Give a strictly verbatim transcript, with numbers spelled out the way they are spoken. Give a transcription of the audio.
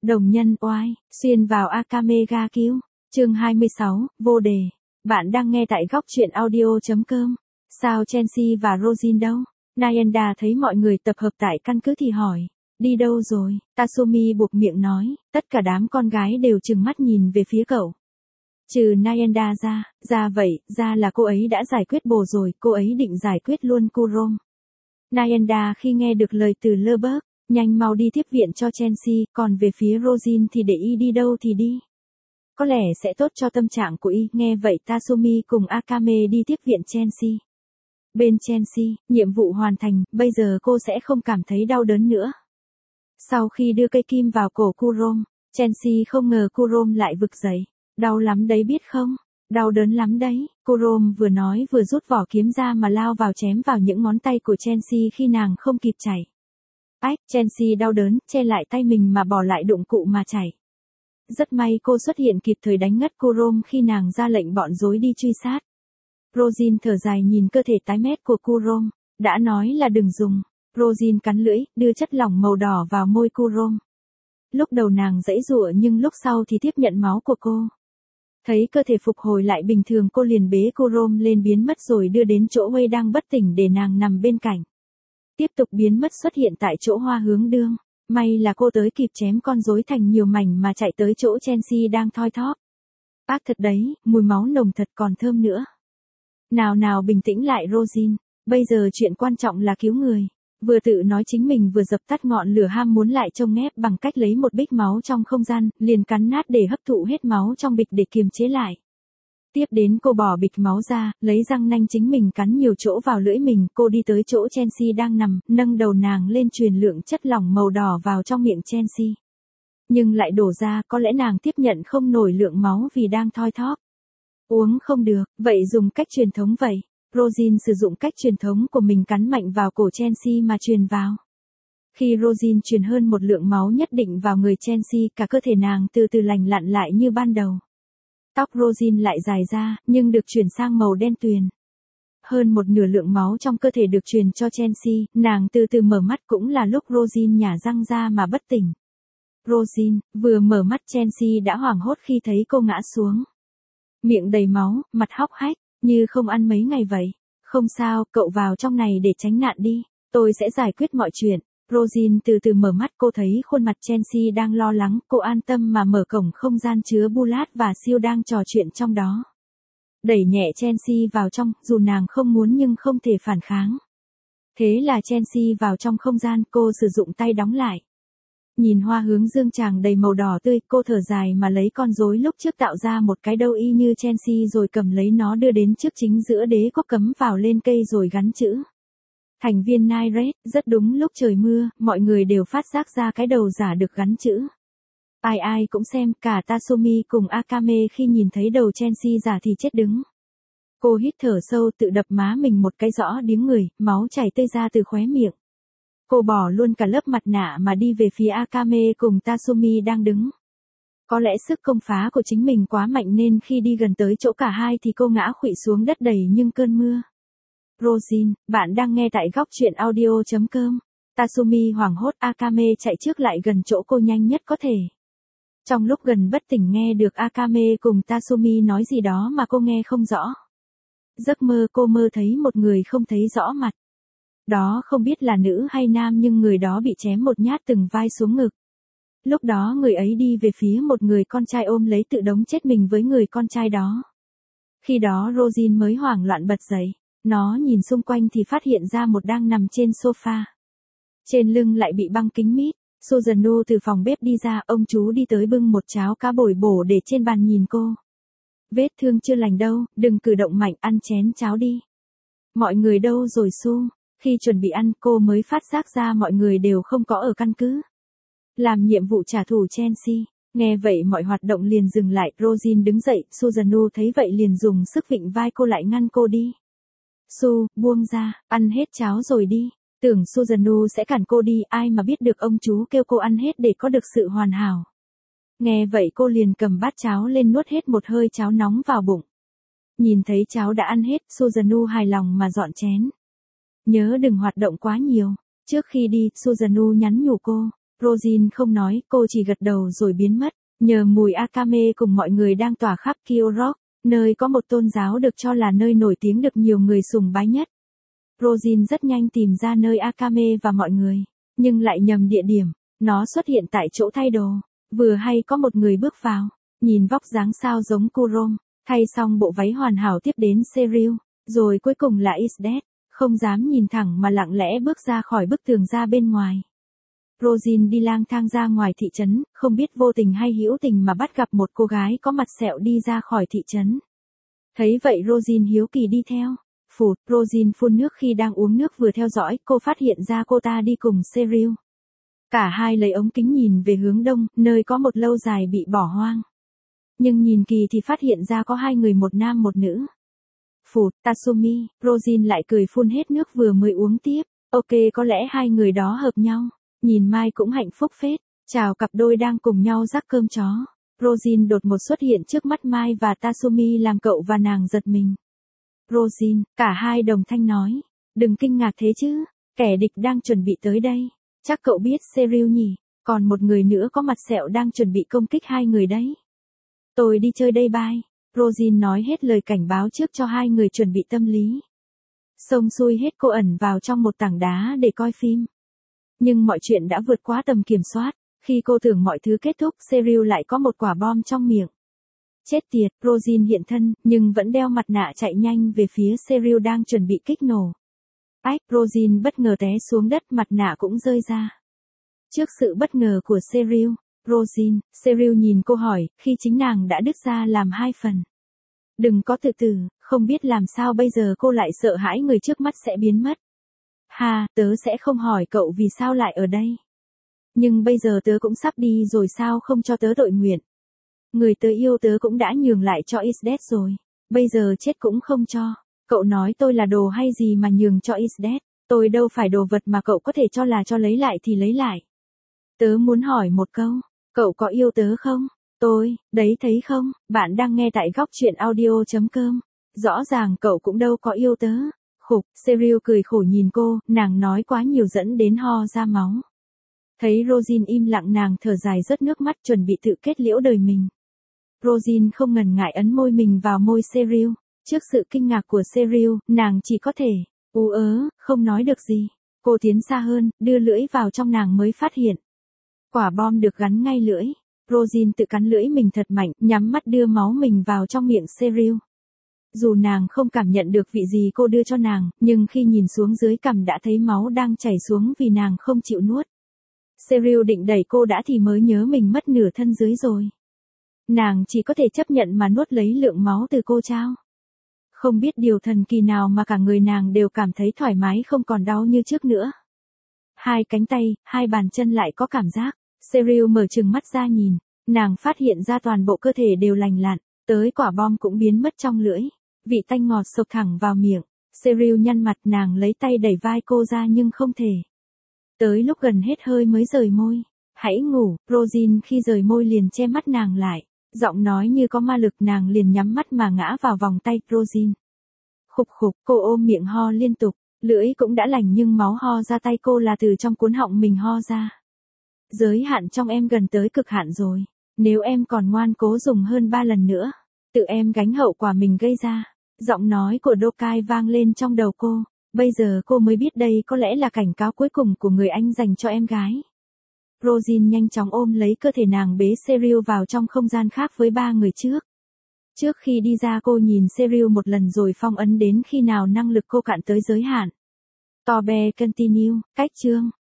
Đồng nhân oai, xuyên vào Akame ga cứu. Chương hai mươi sáu, vô đề. Bạn đang nghe tại góc truyện audio.com. Sao Chelsea và Rosin đâu? Nayenda thấy mọi người tập hợp tại căn cứ thì hỏi. Đi đâu rồi? Tasumi buộc miệng nói, tất cả đám con gái đều trừng mắt nhìn về phía cậu. Trừ Nayenda ra, ra vậy, ra là cô ấy đã giải quyết bồ rồi, cô ấy định giải quyết luôn Kurom. Nayenda khi nghe được lời từ Leberg, nhanh mau đi tiếp viện cho Chelsea, còn về phía Rosin thì để y đi đâu thì đi. Có lẽ sẽ tốt cho tâm trạng của y, nghe vậy Tasumi cùng Akame đi tiếp viện Chelsea. Bên Chelsea, nhiệm vụ hoàn thành, bây giờ cô sẽ không cảm thấy đau đớn nữa. Sau khi đưa cây kim vào cổ Kurom, Chelsea không ngờ Kurom lại vực dậy. Đau lắm đấy biết không? Đau đớn lắm đấy. Kurom vừa nói vừa rút vỏ kiếm ra mà lao vào chém vào những ngón tay của Chelsea khi nàng không kịp chạy. Ách, Chelsea đau đớn, che lại tay mình mà bỏ lại dụng cụ mà chạy. Rất may cô xuất hiện kịp thời đánh ngất Kurom khi nàng ra lệnh bọn rối đi truy sát. Rosin thở dài nhìn cơ thể tái mét của Kurom, đã nói là đừng dùng. Rosin cắn lưỡi, đưa chất lỏng màu đỏ vào môi Kurom. Lúc đầu nàng giãy giụa nhưng lúc sau thì tiếp nhận máu của cô. Thấy cơ thể phục hồi lại bình thường cô liền bế Kurom lên biến mất rồi đưa đến chỗ Wei đang bất tỉnh để nàng nằm bên cạnh. Tiếp tục biến mất xuất hiện tại chỗ Hoa Hướng Dương. May là cô tới kịp chém con rối thành nhiều mảnh mà chạy tới chỗ Chelsea đang thoi thóp. Ác thật đấy, mùi máu nồng thật còn thơm nữa. Nào nào bình tĩnh lại Rosin, bây giờ chuyện quan trọng là cứu người. Vừa tự nói chính mình vừa dập tắt ngọn lửa ham muốn lại trông ép bằng cách lấy một bích máu trong không gian, liền cắn nát để hấp thụ hết máu trong bịch để kiềm chế lại. Tiếp đến cô bỏ bịch máu ra, lấy răng nanh chính mình cắn nhiều chỗ vào lưỡi mình, cô đi tới chỗ Chelsea đang nằm, nâng đầu nàng lên truyền lượng chất lỏng màu đỏ vào trong miệng Chelsea. Nhưng lại đổ ra, có lẽ nàng tiếp nhận không nổi lượng máu vì đang thoi thóp. Uống không được, vậy dùng cách truyền thống vậy. Rosin sử dụng cách truyền thống của mình cắn mạnh vào cổ Chelsea mà truyền vào. Khi Rosin truyền hơn một lượng máu nhất định vào người Chelsea, cả cơ thể nàng từ từ lành lặn lại như ban đầu. Tóc Rosin lại dài ra, nhưng được chuyển sang màu đen tuyền. Hơn một nửa lượng máu trong cơ thể được truyền cho Chelsea, nàng từ từ mở mắt cũng là lúc Rosin nhả răng ra mà bất tỉnh. Rosin, vừa mở mắt Chelsea đã hoảng hốt khi thấy cô ngã xuống. Miệng đầy máu, mặt hốc hách, như không ăn mấy ngày vậy. Không sao, cậu vào trong này để tránh nạn đi, tôi sẽ giải quyết mọi chuyện. Rosin từ từ mở mắt cô thấy khuôn mặt Chelsea đang lo lắng, cô an tâm mà mở cổng không gian chứa Bulat và Siêu đang trò chuyện trong đó. Đẩy nhẹ Chelsea vào trong, dù nàng không muốn nhưng không thể phản kháng. Thế là Chelsea vào trong không gian, cô sử dụng tay đóng lại. Nhìn Hoa Hướng Dương tràng đầy màu đỏ tươi, cô thở dài mà lấy con rối lúc trước tạo ra một cái đâu y như Chelsea rồi cầm lấy nó đưa đến trước chính giữa đế quốc cấm vào lên cây rồi gắn chữ. Thành viên Nairet, rất đúng lúc trời mưa, mọi người đều phát giác ra cái đầu giả được gắn chữ. Ai ai cũng xem, cả Tasumi cùng Akame khi nhìn thấy đầu Chelsea giả thì chết đứng. Cô hít thở sâu tự đập má mình một cái rõ điếng người, máu chảy tươi ra từ khóe miệng. Cô bỏ luôn cả lớp mặt nạ mà đi về phía Akame cùng Tasumi đang đứng. Có lẽ sức công phá của chính mình quá mạnh nên khi đi gần tới chỗ cả hai thì cô ngã khuỵu xuống đất đầy nhưng cơn mưa. Rosin, bạn đang nghe tại góc truyện audio.com. Tasumi hoảng hốt, Akame chạy trước lại gần chỗ cô nhanh nhất có thể. Trong lúc gần bất tỉnh nghe được Akame cùng Tasumi nói gì đó mà cô nghe không rõ. Giấc mơ cô mơ thấy một người không thấy rõ mặt. Đó không biết là nữ hay nam nhưng người đó bị chém một nhát từng vai xuống ngực. Lúc đó người ấy đi về phía một người con trai ôm lấy tự đống chết mình với người con trai đó. Khi đó Rosin mới hoảng loạn bật dậy. Nó nhìn xung quanh thì phát hiện ra một đang nằm trên sofa. Trên lưng lại bị băng kính mít. Suzano từ phòng bếp đi ra, ông chú đi tới bưng một cháo cá bồi bổ để trên bàn nhìn cô. Vết thương chưa lành đâu, đừng cử động mạnh, ăn chén cháo đi. Mọi người đâu rồi Su? Khi chuẩn bị ăn cô mới phát giác ra mọi người đều không có ở căn cứ. Làm nhiệm vụ trả thù Chelsea. Nghe vậy mọi hoạt động liền dừng lại, Rosin đứng dậy, Suzano thấy vậy liền dùng sức vịnh vai cô lại ngăn cô đi. Su, buông ra, ăn hết cháo rồi đi. Tưởng Suzano sẽ cản cô đi, ai mà biết được ông chú kêu cô ăn hết để có được sự hoàn hảo. Nghe vậy cô liền cầm bát cháo lên nuốt hết một hơi cháo nóng vào bụng. Nhìn thấy cháo đã ăn hết, Suzano hài lòng mà dọn chén. Nhớ đừng hoạt động quá nhiều. Trước khi đi, Suzano nhắn nhủ cô. Rosine không nói, cô chỉ gật đầu rồi biến mất. Nhờ mùi Akame cùng mọi người đang tỏa khắp Kyoto, nơi có một tôn giáo được cho là nơi nổi tiếng được nhiều người sùng bái nhất. Rosine rất nhanh tìm ra nơi Akame và mọi người, nhưng lại nhầm địa điểm. Nó xuất hiện tại chỗ thay đồ. Vừa hay có một người bước vào, nhìn vóc dáng sao giống Kurom, thay xong bộ váy hoàn hảo tiếp đến Serial, rồi cuối cùng là Isdet, không dám nhìn thẳng mà lặng lẽ bước ra khỏi bức tường ra bên ngoài. Rosine đi lang thang ra ngoài thị trấn, không biết vô tình hay hữu tình mà bắt gặp một cô gái có mặt sẹo đi ra khỏi thị trấn. Thấy vậy Rosine hiếu kỳ đi theo. Phụt, Rosine phun nước khi đang uống nước vừa theo dõi, cô phát hiện ra cô ta đi cùng Serial. Cả hai lấy ống kính nhìn về hướng đông, nơi có một lâu dài bị bỏ hoang. Nhưng nhìn kỳ thì phát hiện ra có hai người, một nam một nữ. Phụt, Tatsumi, Rosine lại cười phun hết nước vừa mới uống tiếp. Ok, có lẽ hai người đó hợp nhau. Nhìn Mai cũng hạnh phúc phết. Chào cặp đôi đang cùng nhau rắc cơm chó. Rosine đột ngột xuất hiện trước mắt Mai và Tatsumi làm cậu và nàng giật mình. Rosine, cả hai đồng thanh nói. Đừng kinh ngạc thế chứ, kẻ địch đang chuẩn bị tới đây. Chắc cậu biết Serial nhỉ, còn một người nữa có mặt sẹo đang chuẩn bị công kích hai người đấy. Tôi đi chơi đây bye. Rosine nói hết lời cảnh báo trước cho hai người chuẩn bị tâm lý. Xông xuôi hết cô ẩn vào trong một tảng đá để coi phim. Nhưng mọi chuyện đã vượt quá tầm kiểm soát. Khi cô tưởng mọi thứ kết thúc, Serial lại có một quả bom trong miệng. Chết tiệt, Rosine hiện thân, nhưng vẫn đeo mặt nạ chạy nhanh về phía Serial đang chuẩn bị kích nổ. Ách, Rosine bất ngờ té xuống đất, mặt nạ cũng rơi ra. Trước sự bất ngờ của Serial, Rosine, Serial nhìn cô hỏi, khi chính nàng đã đứt ra làm hai phần. Đừng có từ từ, không biết làm sao bây giờ cô lại sợ hãi người trước mắt sẽ biến mất. Ha, tớ sẽ không hỏi cậu vì sao lại ở đây. Nhưng bây giờ tớ cũng sắp đi rồi, sao không cho tớ tội nguyện. Người tớ yêu tớ cũng đã nhường lại cho Isdet rồi, bây giờ chết cũng không cho. Cậu nói tôi là đồ hay gì mà nhường cho Isdet, tôi đâu phải đồ vật mà cậu có thể cho là cho lấy lại thì lấy lại. Tớ muốn hỏi một câu, cậu có yêu tớ không? Tôi, đấy thấy không, bạn đang nghe tại góc truyện audio chấm com. Rõ ràng cậu cũng đâu có yêu tớ. Khục, Serial cười khổ nhìn cô, nàng nói quá nhiều dẫn đến ho ra máu. Thấy Rosine im lặng, nàng thở dài rớt nước mắt chuẩn bị tự kết liễu đời mình. Rosine không ngần ngại ấn môi mình vào môi Serial. Trước sự kinh ngạc của Serial, nàng chỉ có thể, ú ớ, không nói được gì. Cô tiến xa hơn, đưa lưỡi vào trong nàng mới phát hiện. Quả bom được gắn ngay lưỡi. Rosine tự cắn lưỡi mình thật mạnh, nhắm mắt đưa máu mình vào trong miệng Serial. Dù nàng không cảm nhận được vị gì cô đưa cho nàng, nhưng khi nhìn xuống dưới cằm đã thấy máu đang chảy xuống vì nàng không chịu nuốt. Serial định đẩy cô đã thì mới nhớ mình mất nửa thân dưới rồi. Nàng chỉ có thể chấp nhận mà nuốt lấy lượng máu từ cô trao. Không biết điều thần kỳ nào mà cả người nàng đều cảm thấy thoải mái, không còn đau như trước nữa. Hai cánh tay, hai bàn chân lại có cảm giác. Serial mở trừng mắt ra nhìn, nàng phát hiện ra toàn bộ cơ thể đều lành lặn, tới quả bom cũng biến mất trong lưỡi. Vị tanh ngọt sộc thẳng vào miệng. Serial nhăn mặt, nàng lấy tay đẩy vai cô ra nhưng không thể. Tới lúc gần hết hơi mới rời môi. Hãy ngủ, Rosine khi rời môi liền che mắt nàng lại. Giọng nói như có ma lực, nàng liền nhắm mắt mà ngã vào vòng tay Rosine. Khục khục, cô ôm miệng ho liên tục, lưỡi cũng đã lành nhưng máu ho ra tay cô là từ trong cuốn họng mình ho ra. Giới hạn trong em gần tới cực hạn rồi, nếu em còn ngoan cố dùng hơn ba lần nữa, tự em gánh hậu quả mình gây ra. Giọng nói của Dokai vang lên trong đầu cô, bây giờ cô mới biết đây có lẽ là cảnh cáo cuối cùng của người anh dành cho em gái. Rosine nhanh chóng ôm lấy cơ thể nàng, bế Serial vào trong không gian khác với ba người trước. Trước khi đi ra cô nhìn Serial một lần rồi phong ấn đến khi nào năng lực cô cạn tới giới hạn. Tobe continue, cách chương.